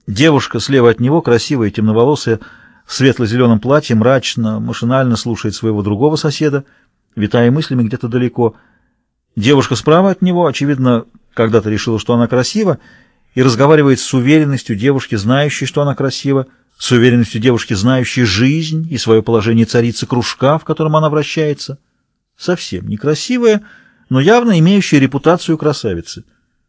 Девушка слева от него, красивая, темноволосая, в светло-зеленом платье, мрачно, машинально слушает своего другого соседа, витая мыслями где-то далеко. Девушка справа от него, очевидно, когда-то решила, что она красива, и разговаривает с уверенностью девушки, знающей, что она красива, с уверенностью девушки, знающей жизнь и свое положение царицы кружка, в котором она вращается. Совсем некрасивая, но явно имеющая репутацию красавицы.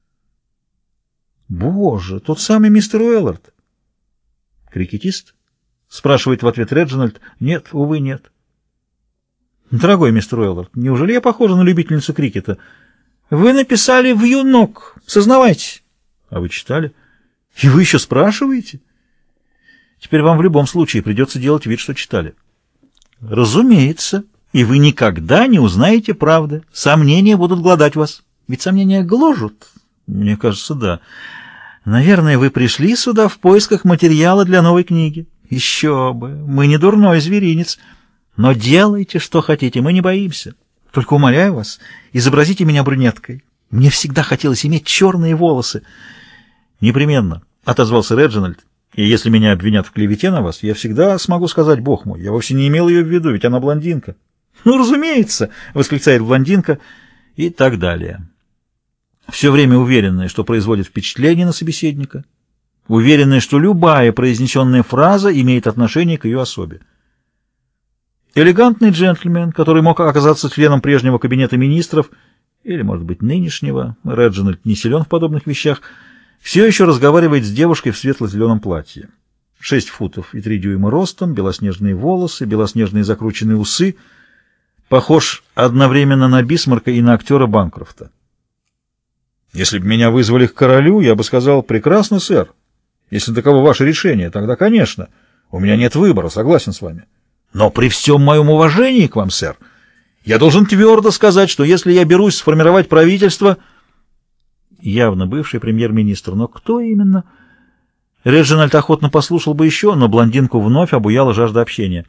«Боже, тот самый мистер Уэллард!» «Крикетист?» — спрашивает в ответ Реджинальд. «Нет, увы, нет». «Дорогой мистер Уэллард, неужели я похожа на любительницу крикета? Вы написали в «Юнок», сознавайтесь». «А вы читали?» «И вы еще спрашиваете?» «Теперь вам в любом случае придется делать вид, что читали». «Разумеется, и вы никогда не узнаете правды. Сомнения будут глодать вас. Ведь сомнения гложут». «Мне кажется, да. Наверное, вы пришли сюда в поисках материала для новой книги. Еще бы, мы не дурной зверинец. Но делайте, что хотите, мы не боимся. Только умоляю вас, изобразите меня брюнеткой. Мне всегда хотелось иметь черные волосы». «Непременно», — отозвался Реджинальд. «И если меня обвинят в клевете на вас, я всегда смогу сказать, бог мой, я вовсе не имел ее в виду, ведь она блондинка». «Ну, разумеется», — восклицает блондинка, и так далее. Все время уверенная, что производит впечатление на собеседника, уверенная, что любая произнесенная фраза имеет отношение к ее особе. Элегантный джентльмен, который мог оказаться членом прежнего кабинета министров, или, может быть, нынешнего, Реджинальд не силен в подобных вещах, все еще разговаривает с девушкой в светло-зеленом платье. 6 футов и 3 дюйма ростом, белоснежные волосы, белоснежные закрученные усы, похож одновременно на Бисмарка и на актера Банкрофта. «Если бы меня вызвали к королю, я бы сказал: прекрасно, сэр. Если таково ваше решение, тогда, конечно. У меня нет выбора, согласен с вами. Но при всем моем уважении к вам, сэр, я должен твердо сказать, что если я берусь сформировать правительство...» Явно бывший премьер-министр, но кто именно? Реджинальд охотно послушал бы еще, но блондинку вновь обуяла жажда общения.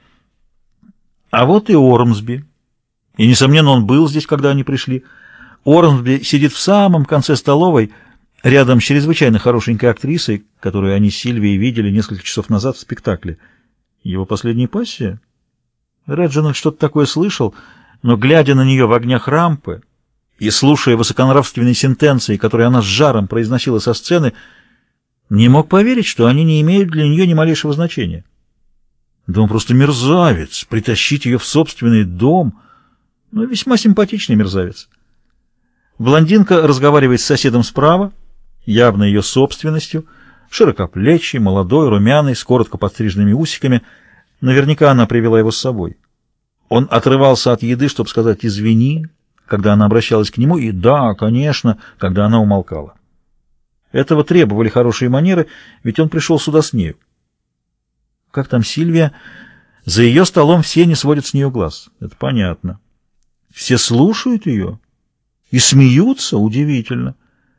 А вот и Ормсби. И, несомненно, он был здесь, когда они пришли. Ормсби сидит в самом конце столовой, рядом с чрезвычайно хорошенькой актрисой, которую они с Сильвией видели несколько часов назад в спектакле. Его последняя пассия? Реджинальд что-то такое слышал, но, глядя на нее в огнях рампы и слушая высоконравственные сентенции, которые она с жаром произносила со сцены, не мог поверить, что они не имеют для нее ни малейшего значения. Да он просто мерзавец, притащить ее в собственный дом, но весьма симпатичный мерзавец. Блондинка разговаривает с соседом справа, явно ее собственностью, широкоплечий, молодой, румяный, с коротко подстриженными усиками. Наверняка она привела его с собой. Он отрывался от еды, чтобы сказать «извини», когда она обращалась к нему, и «да, конечно», когда она умолкала. Этого требовали хорошие манеры, ведь он пришел сюда с нею. Как там Сильвия? За ее столом все не сводят с нее глаз. Это понятно. Все слушают ее и смеются. Удивительно.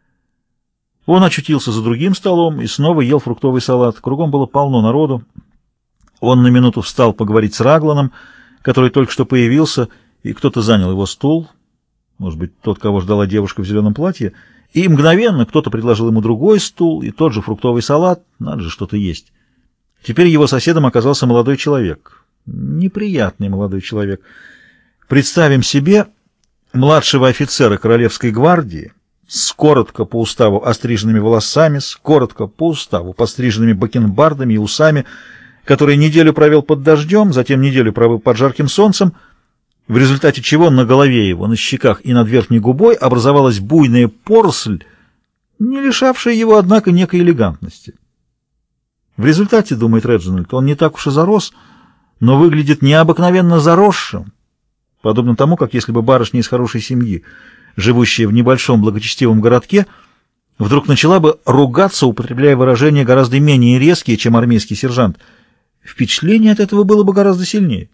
Он очутился за другим столом и снова ел фруктовый салат. Кругом было полно народу. Он на минуту встал поговорить с Рагланом, который только что появился, и кто-то занял его стул, может быть, тот, кого ждала девушка в зеленом платье, и мгновенно кто-то предложил ему другой стул и тот же фруктовый салат. Надо же что-то есть. Теперь его соседом оказался молодой человек. Неприятный молодой человек. Представим себе младшего офицера Королевской гвардии с коротко по уставу остриженными волосами, с коротко по уставу постриженными бакенбардами и усами, который неделю провел под дождем, затем неделю провел под жарким солнцем, в результате чего на голове его, на щеках и над верхней губой образовалась буйная поросль, не лишавшая его, однако, некой элегантности. В результате, думает Реджинальд, он не так уж и зарос, но выглядит необыкновенно заросшим, подобно тому, как если бы барышня из хорошей семьи, живущая в небольшом благочестивом городке, вдруг начала бы ругаться, употребляя выражения гораздо менее резкие, чем армейский сержант. Впечатление от этого было бы гораздо сильнее.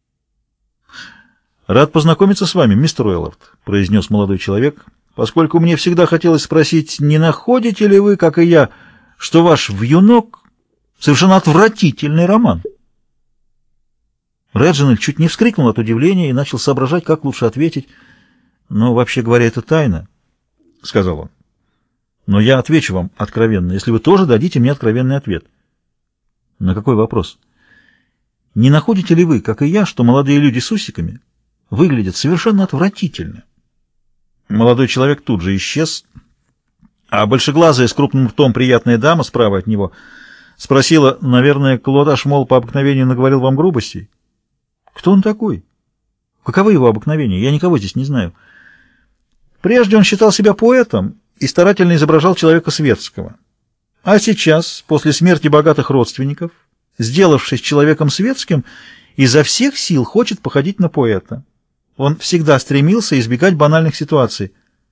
«Рад познакомиться с вами, мистер Уэллард», — произнес молодой человек, «поскольку мне всегда хотелось спросить, не находите ли вы, как и я, что ваш «Вьюнок» — совершенно отвратительный роман?» Реджинальд чуть не вскрикнул от удивления и начал соображать, как лучше ответить. «Но, вообще говоря, это тайна», — сказал он. Но я отвечу вам откровенно, если вы тоже дадите мне откровенный ответ. На какой вопрос? Не находите ли вы, как и я, что молодые люди с усиками выглядят совершенно отвратительно? Молодой человек тут же исчез, а большеглазая с крупным ртом приятная дама справа от него спросила, наверное, Клод Ашмол по обыкновению наговорил вам грубостей? Кто он такой? Каковы его обыкновения? Я никого здесь не знаю. Прежде он считал себя поэтом и старательно изображал человека светского. А сейчас, после смерти богатых родственников, сделавшись человеком светским, изо всех сил хочет походить на поэта. Он всегда стремился избегать банальных ситуаций,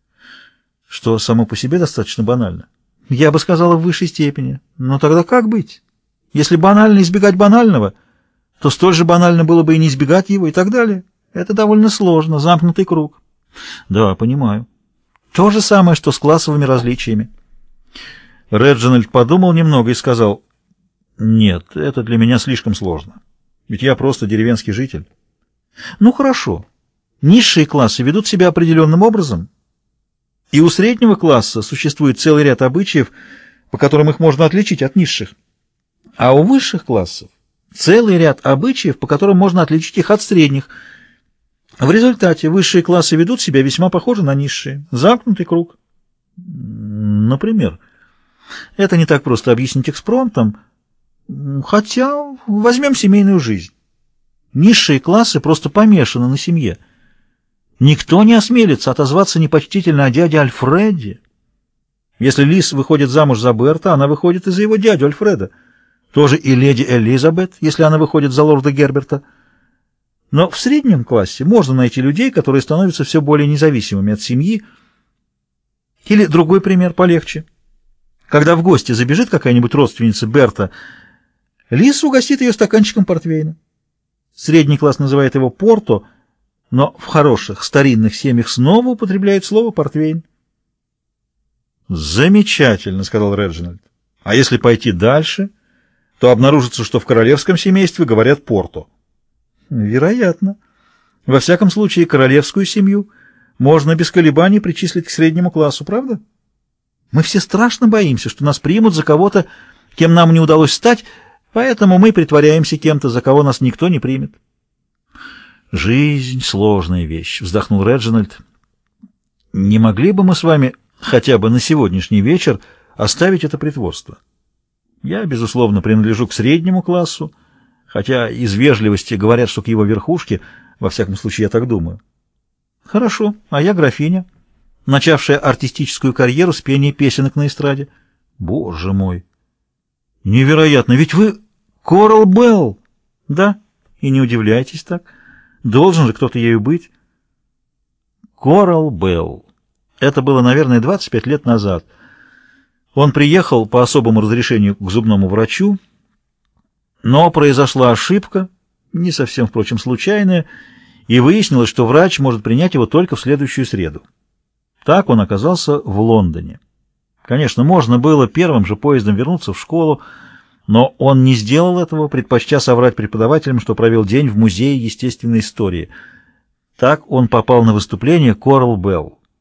что само по себе достаточно банально. Я бы сказала, в высшей степени. Но тогда как быть? Если банально избегать банального, то столь же банально было бы и не избегать его, и так далее. Это довольно сложно, замкнутый круг. Да, понимаю. То же самое, что с классовыми различиями. Реджинальд подумал немного и сказал: «Нет, это для меня слишком сложно. Ведь я просто деревенский житель». «Ну хорошо. Низшие классы ведут себя определенным образом, и у среднего класса существует целый ряд обычаев, по которым их можно отличить от низших. А у высших классов целый ряд обычаев, по которым можно отличить их от средних. В результате высшие классы ведут себя весьма похоже на низшие. Замкнутый круг». «Например?» «Это не так просто объяснить экспромтом. Хотя возьмем семейную жизнь. Низшие классы просто помешаны на семье. Никто не осмелится отозваться непочтительно о дяде Альфреде. Если Лиз выходит замуж за Берта, она выходит и за его дядю Альфреда. Тоже и леди Элизабет, если она выходит за лорда Герберта. Но в среднем классе можно найти людей, которые становятся все более независимыми от семьи. Или другой пример полегче. Когда в гости забежит какая-нибудь родственница Берта, Лиз угостит ее стаканчиком портвейна. Средний класс называет его порто, но в хороших старинных семьях снова употребляют слово портвейн. «Замечательно», — сказал Реджинальд. «А если пойти дальше, то обнаружится, что в королевском семействе говорят порто». «Вероятно. Во всяком случае, королевскую семью можно без колебаний причислить к среднему классу, правда? Мы все страшно боимся, что нас примут за кого-то, кем нам не удалось стать, поэтому мы притворяемся кем-то, за кого нас никто не примет». «Жизнь — сложная вещь», — вздохнул Реджинальд. «Не могли бы мы с вами хотя бы на сегодняшний вечер оставить это притворство? Я, безусловно, принадлежу к среднему классу, хотя из вежливости говорят, что к его верхушке, во всяком случае, я так думаю». «Хорошо, а я графиня, начавшая артистическую карьеру с пения песенок на эстраде». «Боже мой! Невероятно! Ведь вы Корал Белл!» «Да, и не удивляйтесь так. Должен же кто-то ею быть». Корал Белл. Это было, наверное, 25 лет назад. Он приехал по особому разрешению к зубному врачу, но произошла ошибка, не совсем, впрочем, случайная, и выяснилось, что врач может принять его только в следующую среду. Так он оказался в Лондоне. Конечно, можно было первым же поездом вернуться в школу, но он не сделал этого, предпочтя соврать преподавателям, что провел день в музее естественной истории. Так он попал на выступление Корал Белл.